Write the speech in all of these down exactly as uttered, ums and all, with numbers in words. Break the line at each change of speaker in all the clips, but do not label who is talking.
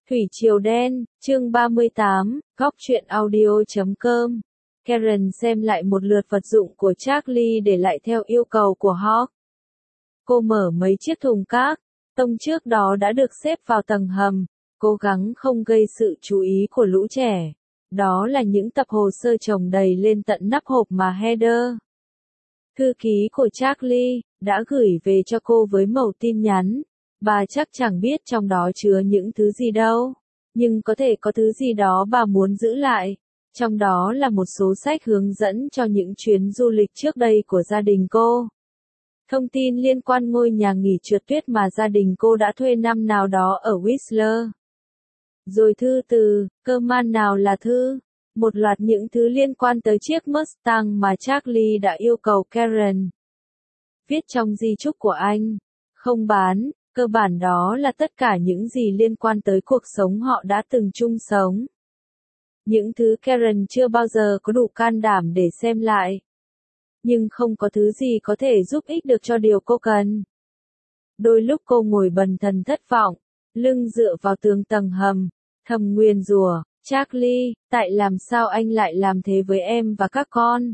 Thủy Triều Đen, chương ba mươi tám, góc truyện audio chấm com. Karen xem lại một lượt vật dụng của Charlie để lại theo yêu cầu của Hawk. Cô mở mấy chiếc thùng cát, tông trước đó đã được xếp vào tầng hầm, cố gắng không gây sự chú ý của lũ trẻ. Đó là những tập hồ sơ chồng đầy lên tận nắp hộp mà Heather, thư ký của Charlie, đã gửi về cho cô với mẩu tin nhắn. Bà chắc chẳng biết trong đó chứa những thứ gì đâu, nhưng có thể có thứ gì đó bà muốn giữ lại. Trong đó là một số sách hướng dẫn cho những chuyến du lịch trước đây của gia đình cô. Thông tin liên quan ngôi nhà nghỉ trượt tuyết mà gia đình cô đã thuê năm nào đó ở Whistler. Rồi thư từ, cơ man nào là thư. Một loạt những thứ liên quan tới chiếc Mustang mà Charlie đã yêu cầu Karen viết trong di chúc của anh. Không bán, cơ bản đó là tất cả những gì liên quan tới cuộc sống họ đã từng chung sống. Những thứ Karen chưa bao giờ có đủ can đảm để xem lại. Nhưng không có thứ gì có thể giúp ích được cho điều cô cần. Đôi lúc cô ngồi bần thần thất vọng, lưng dựa vào tường tầng hầm, thầm nguyền rủa, Charlie, tại làm sao anh lại làm thế với em và các con?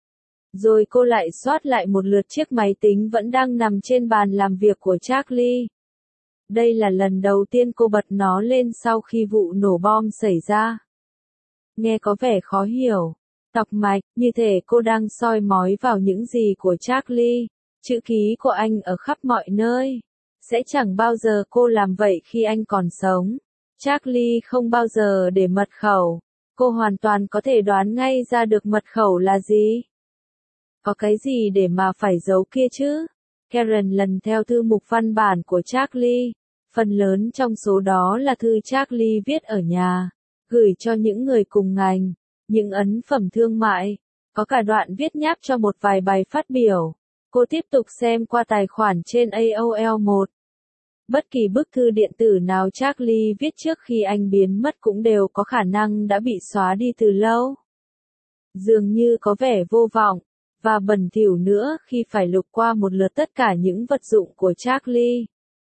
Rồi cô lại soát lại một lượt chiếc máy tính vẫn đang nằm trên bàn làm việc của Charlie. Đây là lần đầu tiên cô bật nó lên sau khi vụ nổ bom xảy ra. Nghe có vẻ khó hiểu, tọc mạch, như thể cô đang soi mói vào những gì của Charlie. Chữ ký của anh ở khắp mọi nơi. Sẽ chẳng bao giờ cô làm vậy khi anh còn sống. Charlie không bao giờ để mật khẩu. Cô hoàn toàn có thể đoán ngay ra được mật khẩu là gì. Có cái gì để mà phải giấu kia chứ? Karen lần theo thư mục văn bản của Charlie. Phần lớn trong số đó là thư Charlie viết ở nhà, gửi cho những người cùng ngành, những ấn phẩm thương mại. Có cả đoạn viết nháp cho một vài bài phát biểu. Cô tiếp tục xem qua tài khoản trên A O L một. Bất kỳ bức thư điện tử nào Charlie viết trước khi anh biến mất cũng đều có khả năng đã bị xóa đi từ lâu. Dường như có vẻ vô vọng và bẩn thỉu nữa khi phải lục qua một lượt tất cả những vật dụng của Charlie.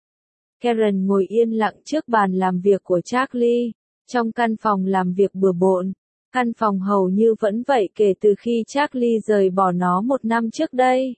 Karen ngồi yên lặng trước bàn làm việc của Charlie, trong căn phòng làm việc bừa bộn. Căn phòng hầu như vẫn vậy kể từ khi Charlie rời bỏ nó một năm trước đây.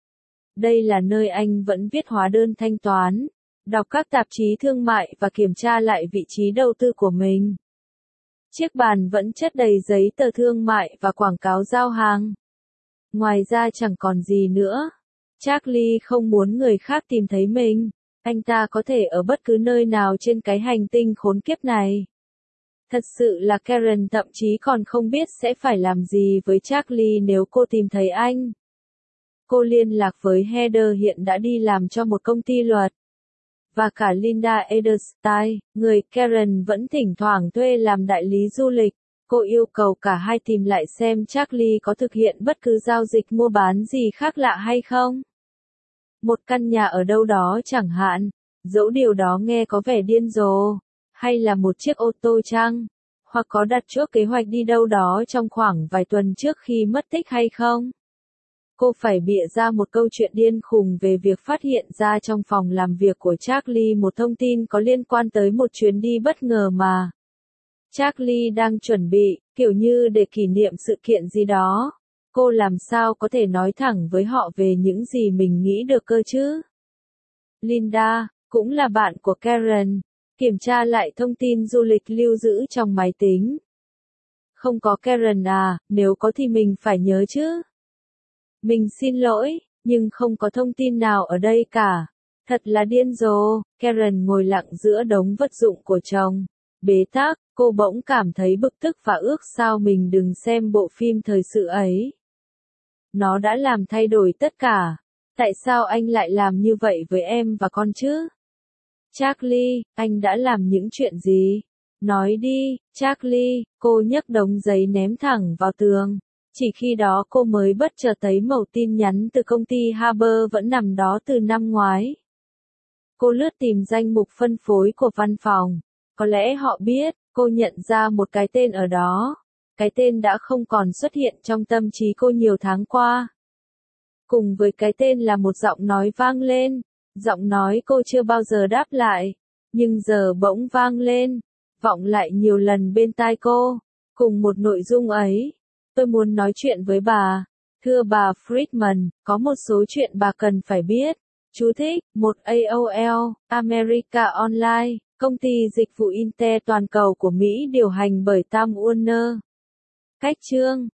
Đây là nơi anh vẫn viết hóa đơn thanh toán, đọc các tạp chí thương mại và kiểm tra lại vị trí đầu tư của mình. Chiếc bàn vẫn chất đầy giấy tờ thương mại và quảng cáo giao hàng. Ngoài ra chẳng còn gì nữa. Charlie không muốn người khác tìm thấy mình. Anh ta có thể ở bất cứ nơi nào trên cái hành tinh khốn kiếp này. Thật sự là Karen thậm chí còn không biết sẽ phải làm gì với Charlie nếu cô tìm thấy anh. Cô liên lạc với Heather hiện đã đi làm cho một công ty luật. Và cả Linda Ederstein, người Karen vẫn thỉnh thoảng thuê làm đại lý du lịch. Cô yêu cầu cả hai tìm lại xem Charlie có thực hiện bất cứ giao dịch mua bán gì khác lạ hay không. Một căn nhà ở đâu đó chẳng hạn, dẫu điều đó nghe có vẻ điên rồ, hay là một chiếc ô tô chăng, hoặc có đặt trước kế hoạch đi đâu đó trong khoảng vài tuần trước khi mất tích hay không. Cô phải bịa ra một câu chuyện điên khùng về việc phát hiện ra trong phòng làm việc của Charlie một thông tin có liên quan tới một chuyến đi bất ngờ mà Charlie đang chuẩn bị, kiểu như để kỷ niệm sự kiện gì đó. Cô làm sao có thể nói thẳng với họ về những gì mình nghĩ được cơ chứ? Linda, cũng là bạn của Karen, kiểm tra lại thông tin du lịch lưu giữ trong máy tính. Không có Karen à, nếu có thì mình phải nhớ chứ. Mình xin lỗi, nhưng không có thông tin nào ở đây cả. Thật là điên rồ. Karen ngồi lặng giữa đống vật dụng của chồng. Bế tắc, cô bỗng cảm thấy bực tức và ước sao mình đừng xem bộ phim thời sự ấy. Nó đã làm thay đổi tất cả. Tại sao anh lại làm như vậy với em và con chứ? Charlie, anh đã làm những chuyện gì? Nói đi, Charlie. Cô nhấc đống giấy ném thẳng vào tường. Chỉ khi đó cô mới bất chợt thấy mẩu tin nhắn từ công ty Harbour vẫn nằm đó từ năm ngoái. Cô lướt tìm danh mục phân phối của văn phòng. Có lẽ họ biết, cô nhận ra một cái tên ở đó. Cái tên đã không còn xuất hiện trong tâm trí cô nhiều tháng qua. Cùng với cái tên là một giọng nói vang lên. Giọng nói cô chưa bao giờ đáp lại. Nhưng giờ bỗng vang lên. vọng lại nhiều lần bên tai cô. Cùng một nội dung ấy, tôi muốn nói chuyện với bà. Thưa bà Friedman, có một số chuyện bà cần phải biết. Chú thích, một A O L, America Online, công ty dịch vụ Intel toàn cầu của Mỹ điều hành bởi Time Warner. Cách chương